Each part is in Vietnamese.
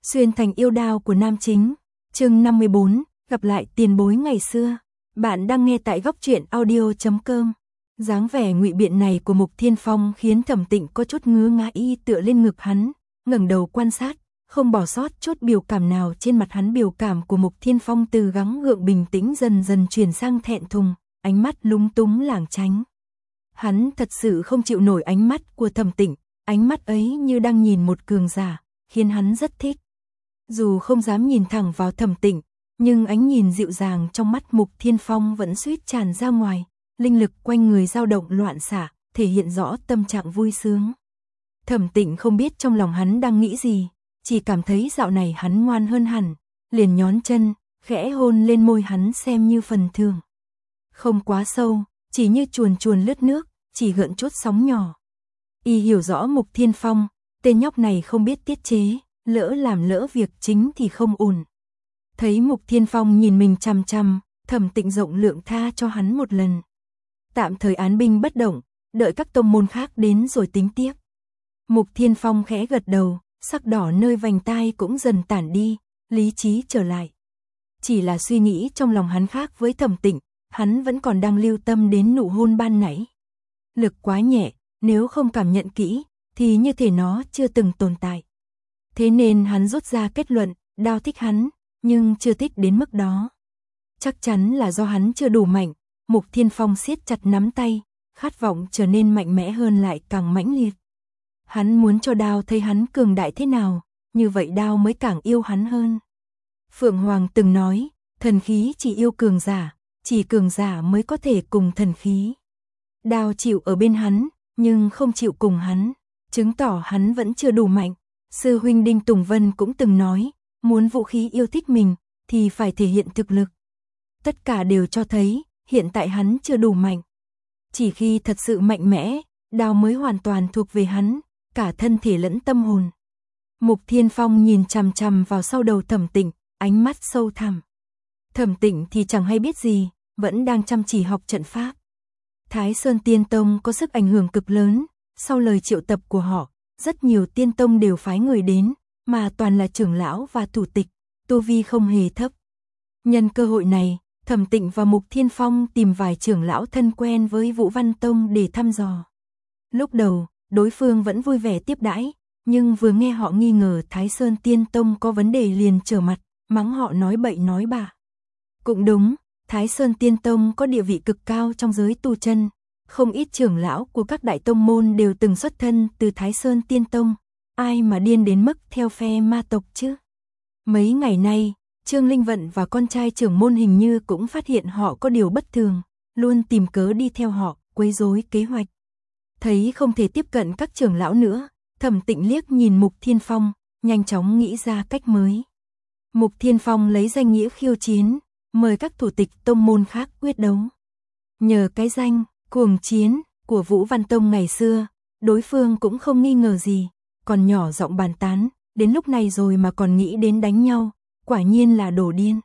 Xuyên thành yêu đao của nam chính, chương 54, gặp lại tiền bối ngày xưa. Bạn đang nghe tại góc truyện audio.com. Dáng vẻ ngụy biện này của Mục Thiên Phong khiến Thẩm Tịnh có chút ngứa ngáy tựa lên ngực hắn, ngẩng đầu quan sát, không bỏ sót chút biểu cảm nào trên mặt hắn. Biểu cảm của Mục Thiên Phong từ gắng gượng bình tĩnh dần dần chuyển sang thẹn thùng, ánh mắt lúng túng lảng tránh. Hắn thật sự không chịu nổi ánh mắt của Thẩm Tịnh, ánh mắt ấy như đang nhìn một cường giả, khiến hắn rất thích. Dù không dám nhìn thẳng vào Thẩm Tịnh, nhưng ánh nhìn dịu dàng trong mắt Mục Thiên Phong vẫn suýt tràn ra ngoài, linh lực quanh người dao động loạn xạ, thể hiện rõ tâm trạng vui sướng. Thẩm Tịnh không biết trong lòng hắn đang nghĩ gì, chỉ cảm thấy dạo này hắn ngoan hơn hẳn, liền nhón chân, khẽ hôn lên môi hắn xem như phần thưởng. Không quá sâu, chỉ như chuồn chuồn lướt nước, chỉ gợn chút sóng nhỏ. Y hiểu rõ Mục Thiên Phong, tên nhóc này không biết tiết chế, lỡ làm lỡ việc chính thì không ổn. Thấy Mục Thiên Phong nhìn mình chằm chằm, Thẩm Tịnh rộng lượng tha cho hắn một lần. Tạm thời án binh bất động, đợi các tông môn khác đến rồi tính tiếp. Mục Thiên Phong khẽ gật đầu, sắc đỏ nơi vành tai cũng dần tản đi, lý trí trở lại. Chỉ là suy nghĩ trong lòng hắn khác với Thẩm Tịnh, hắn vẫn còn đang lưu tâm đến nụ hôn ban nãy. Lực quá nhẹ, nếu không cảm nhận kỹ, thì như thể nó chưa từng tồn tại. Thế nên hắn rút ra kết luận, Đao thích hắn, nhưng chưa thích đến mức đó. Chắc chắn là do hắn chưa đủ mạnh. Mục Thiên Phong siết chặt nắm tay, khát vọng trở nên mạnh mẽ hơn lại càng mãnh liệt. Hắn muốn cho Đao thấy hắn cường đại thế nào, như vậy Đao mới càng yêu hắn hơn. Phượng Hoàng từng nói, thần khí chỉ yêu cường giả, chỉ cường giả mới có thể cùng thần khí. Đao chịu ở bên hắn, nhưng không chịu cùng hắn, chứng tỏ hắn vẫn chưa đủ mạnh. Sư huynh Đinh Tùng Vân cũng từng nói, muốn vũ khí yêu thích mình, thì phải thể hiện thực lực. Tất cả đều cho thấy, hiện tại hắn chưa đủ mạnh. Chỉ khi thật sự mạnh mẽ, Đao mới hoàn toàn thuộc về hắn, cả thân thể lẫn tâm hồn. Mục Thiên Phong nhìn chằm chằm vào sau đầu Thẩm Tịnh, ánh mắt sâu thẳm. Thẩm Tịnh thì chẳng hay biết gì, vẫn đang chăm chỉ học trận pháp. Thái Sơn Tiên Tông có sức ảnh hưởng cực lớn, sau lời triệu tập của họ, rất nhiều tiên tông đều phái người đến, mà toàn là trưởng lão và thủ tịch, tu vi không hề thấp. Nhân cơ hội này, Thẩm Tịnh và Mục Thiên Phong tìm vài trưởng lão thân quen với Vũ Văn Tông để thăm dò. Lúc đầu, đối phương vẫn vui vẻ tiếp đãi, nhưng vừa nghe họ nghi ngờ Thái Sơn Tiên Tông có vấn đề liền trở mặt, mắng họ nói bậy nói bạ. Cũng đúng, Thái Sơn Tiên Tông có địa vị cực cao trong giới tu chân, không ít trưởng lão của các đại tông môn đều từng xuất thân từ Thái Sơn Tiên Tông, ai mà điên đến mức theo phe ma tộc chứ. Mấy ngày nay, Trương Linh Vận và con trai trưởng môn hình như cũng phát hiện họ có điều bất thường, luôn tìm cớ đi theo họ, quấy rối kế hoạch. Thấy không thể tiếp cận các trưởng lão nữa, Thẩm Tịnh liếc nhìn Mục Thiên Phong, nhanh chóng nghĩ ra cách mới. Mục Thiên Phong lấy danh nghĩa khiêu chiến, mời các thủ tịch tông môn khác quyết đấu. Nhờ cái danh cuồng chiến của Vũ Văn Tông ngày xưa, đối phương cũng không nghi ngờ gì, còn nhỏ giọng bàn tán, đến lúc này rồi mà còn nghĩ đến đánh nhau, quả nhiên là đồ điên.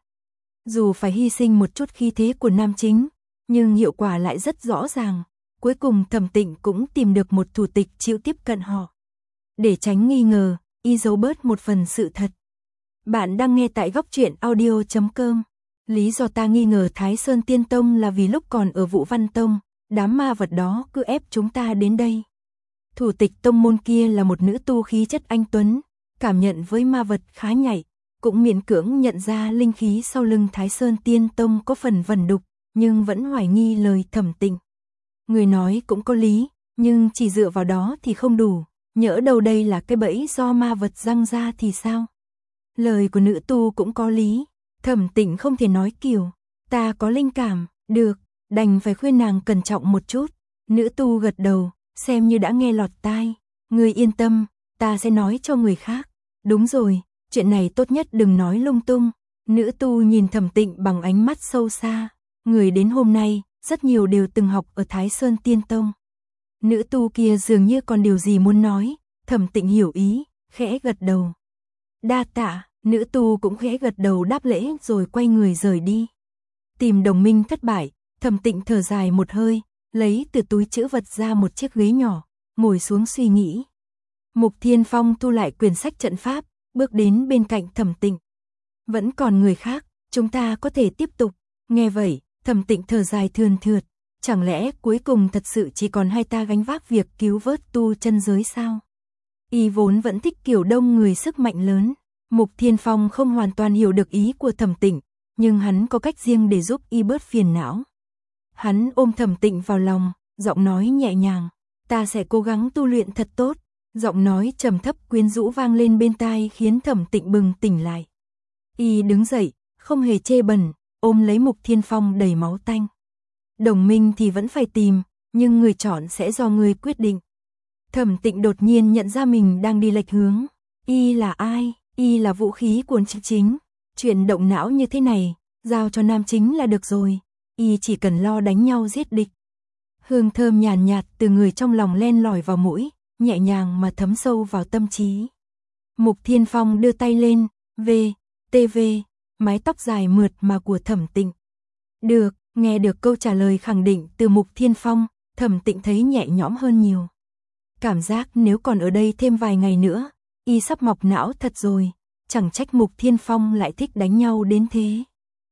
Dù phải hy sinh một chút khí thế của nam chính, nhưng hiệu quả lại rất rõ ràng. Cuối cùng Thẩm Tịnh cũng tìm được một thủ tịch chịu tiếp cận họ. Để tránh nghi ngờ, y giấu bớt một phần sự thật. Bạn đang nghe tại góc truyện audio.com. Lý do ta nghi ngờ Thái Sơn Tiên Tông là vì lúc còn ở Vũ Văn Tông, đám ma vật đó cứ ép chúng ta đến đây. Thủ tịch tông môn kia là một nữ tu khí chất anh tuấn, cảm nhận với ma vật khá nhạy, cũng miễn cưỡng nhận ra linh khí sau lưng Thái Sơn Tiên Tông có phần vẩn đục, nhưng vẫn hoài nghi lời Thẩm Tịnh. Người nói cũng có lý, nhưng chỉ dựa vào đó thì không đủ, nhỡ đâu đây là cái bẫy do ma vật răng ra thì sao? Lời của nữ tu cũng có lý, Thẩm Tịnh không thể nói kiểu, ta có linh cảm, được, đành phải khuyên nàng cẩn trọng một chút. Nữ tu gật đầu, xem như đã nghe lọt tai, ngươi yên tâm, ta sẽ nói cho người khác. Đúng rồi, chuyện này tốt nhất đừng nói lung tung. Nữ tu nhìn Thẩm Tịnh bằng ánh mắt sâu xa, người đến hôm nay, rất nhiều đều từng học ở Thái Sơn Tiên Tông. Nữ tu kia dường như còn điều gì muốn nói, Thẩm Tịnh hiểu ý, khẽ gật đầu. Đa tạ, nữ tu cũng khẽ gật đầu đáp lễ rồi quay người rời đi. Tìm đồng minh thất bại, Thẩm Tịnh thở dài một hơi, lấy từ túi trữ vật ra một chiếc ghế nhỏ, ngồi xuống suy nghĩ. Mục Thiên Phong thu lại quyển sách trận pháp, bước đến bên cạnh Thẩm Tịnh. Vẫn còn người khác, chúng ta có thể tiếp tục. Nghe vậy, Thẩm Tịnh thở dài thườn thượt, chẳng lẽ cuối cùng thật sự chỉ còn hai ta gánh vác việc cứu vớt tu chân giới sao? Y vốn vẫn thích kiểu đông người sức mạnh lớn. Mục Thiên Phong không hoàn toàn hiểu được ý của Thẩm Tịnh, nhưng hắn có cách riêng để giúp y bớt phiền não. Hắn ôm Thẩm Tịnh vào lòng, giọng nói nhẹ nhàng, ta sẽ cố gắng tu luyện thật tốt. Giọng nói trầm thấp quyến rũ vang lên bên tai khiến Thẩm Tịnh bừng tỉnh lại. Y đứng dậy, không hề chê bẩn, ôm lấy Mục Thiên Phong đầy máu tanh. Đồng minh thì vẫn phải tìm, nhưng người chọn sẽ do người quyết định. Thẩm Tịnh đột nhiên nhận ra mình đang đi lệch hướng. Y là ai? Y là vũ khí của chính. Chuyện động não như thế này, giao cho nam chính là được rồi. Y chỉ cần lo đánh nhau giết địch. Hương thơm nhàn nhạt từ người trong lòng len lỏi vào mũi, nhẹ nhàng mà thấm sâu vào tâm trí. Mục Thiên Phong đưa tay lên, TV, mái tóc dài mượt mà của Thẩm Tịnh. Được, nghe được câu trả lời khẳng định từ Mục Thiên Phong, Thẩm Tịnh thấy nhẹ nhõm hơn nhiều. Cảm giác nếu còn ở đây thêm vài ngày nữa, y sắp mọc não thật rồi, chẳng trách Mục Thiên Phong lại thích đánh nhau đến thế.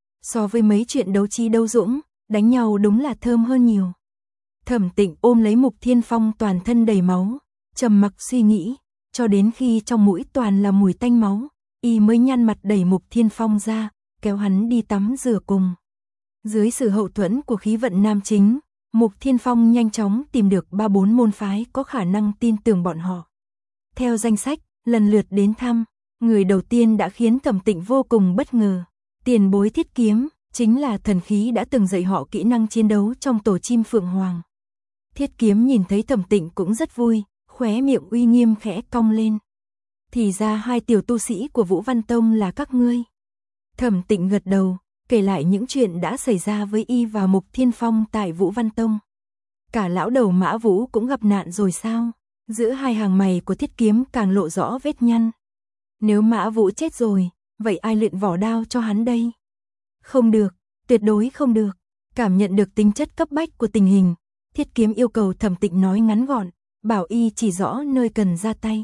So với mấy chuyện đấu trí đấu dũng, đánh nhau đúng là thơm hơn nhiều. Thẩm Tịnh ôm lấy Mục Thiên Phong toàn thân đầy máu, trầm mặc suy nghĩ, cho đến khi trong mũi toàn là mùi tanh máu, y mới nhăn mặt đẩy Mục Thiên Phong ra, kéo hắn đi tắm rửa cùng. Dưới sự hậu thuẫn của khí vận nam chính, Mục Thiên Phong nhanh chóng tìm được 3-4 môn phái có khả năng tin tưởng bọn họ. Theo danh sách, lần lượt đến thăm, người đầu tiên đã khiến Thẩm Tịnh vô cùng bất ngờ. Tiền bối Thiết Kiếm, chính là thần khí đã từng dạy họ kỹ năng chiến đấu trong tổ chim Phượng Hoàng. Thiết Kiếm nhìn thấy Thẩm Tịnh cũng rất vui, khóe miệng uy nghiêm khẽ cong lên. Thì ra hai tiểu tu sĩ của Vũ Văn Tông là các ngươi. Thẩm Tịnh gật đầu, kể lại những chuyện đã xảy ra với y và Mục Thiên Phong tại Vũ Văn Tông. Cả lão đầu Mã Vũ cũng gặp nạn rồi sao? Giữa hai hàng mày của Thiết Kiếm càng lộ rõ vết nhăn. Nếu Mã Vũ chết rồi, vậy ai luyện vỏ đao cho hắn đây? Không được, tuyệt đối không được. Cảm nhận được tính chất cấp bách của tình hình, Thiết Kiếm yêu cầu Thẩm Tịnh nói ngắn gọn, bảo y chỉ rõ nơi cần ra tay.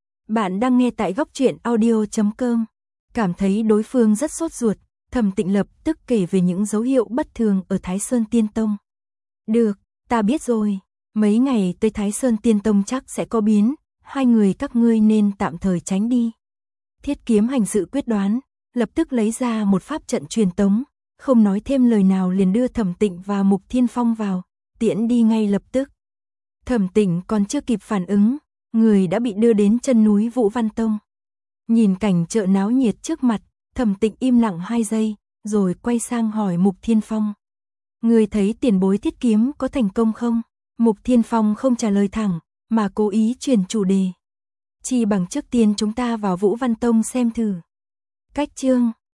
Bạn đang nghe tại Góc Truyện Audio.com. Cảm thấy đối phương rất sốt ruột, Thẩm Tịnh lập tức kể về những dấu hiệu bất thường ở Thái Sơn Tiên Tông. Được, ta biết rồi, mấy ngày tới Thái Sơn Tiên Tông chắc sẽ có biến, hai người các ngươi nên tạm thời tránh đi. Thiết Kiếm hành sự quyết đoán, lập tức lấy ra một pháp trận truyền tống, không nói thêm lời nào liền đưa Thẩm Tịnh và Mục Thiên Phong vào, tiễn đi ngay lập tức. Thẩm Tịnh còn chưa kịp phản ứng, người đã bị đưa đến chân núi Vũ Văn Tông. Nhìn cảnh chợ náo nhiệt trước mặt, Thẩm Tịnh im lặng 2 giây, rồi quay sang hỏi Mục Thiên Phong. Người thấy tiền bối Thiết Kiếm có thành công không? Mục Thiên Phong không trả lời thẳng, mà cố ý chuyển chủ đề. Chỉ bằng trước tiên chúng ta vào Vũ Văn Tông xem thử. Cách chương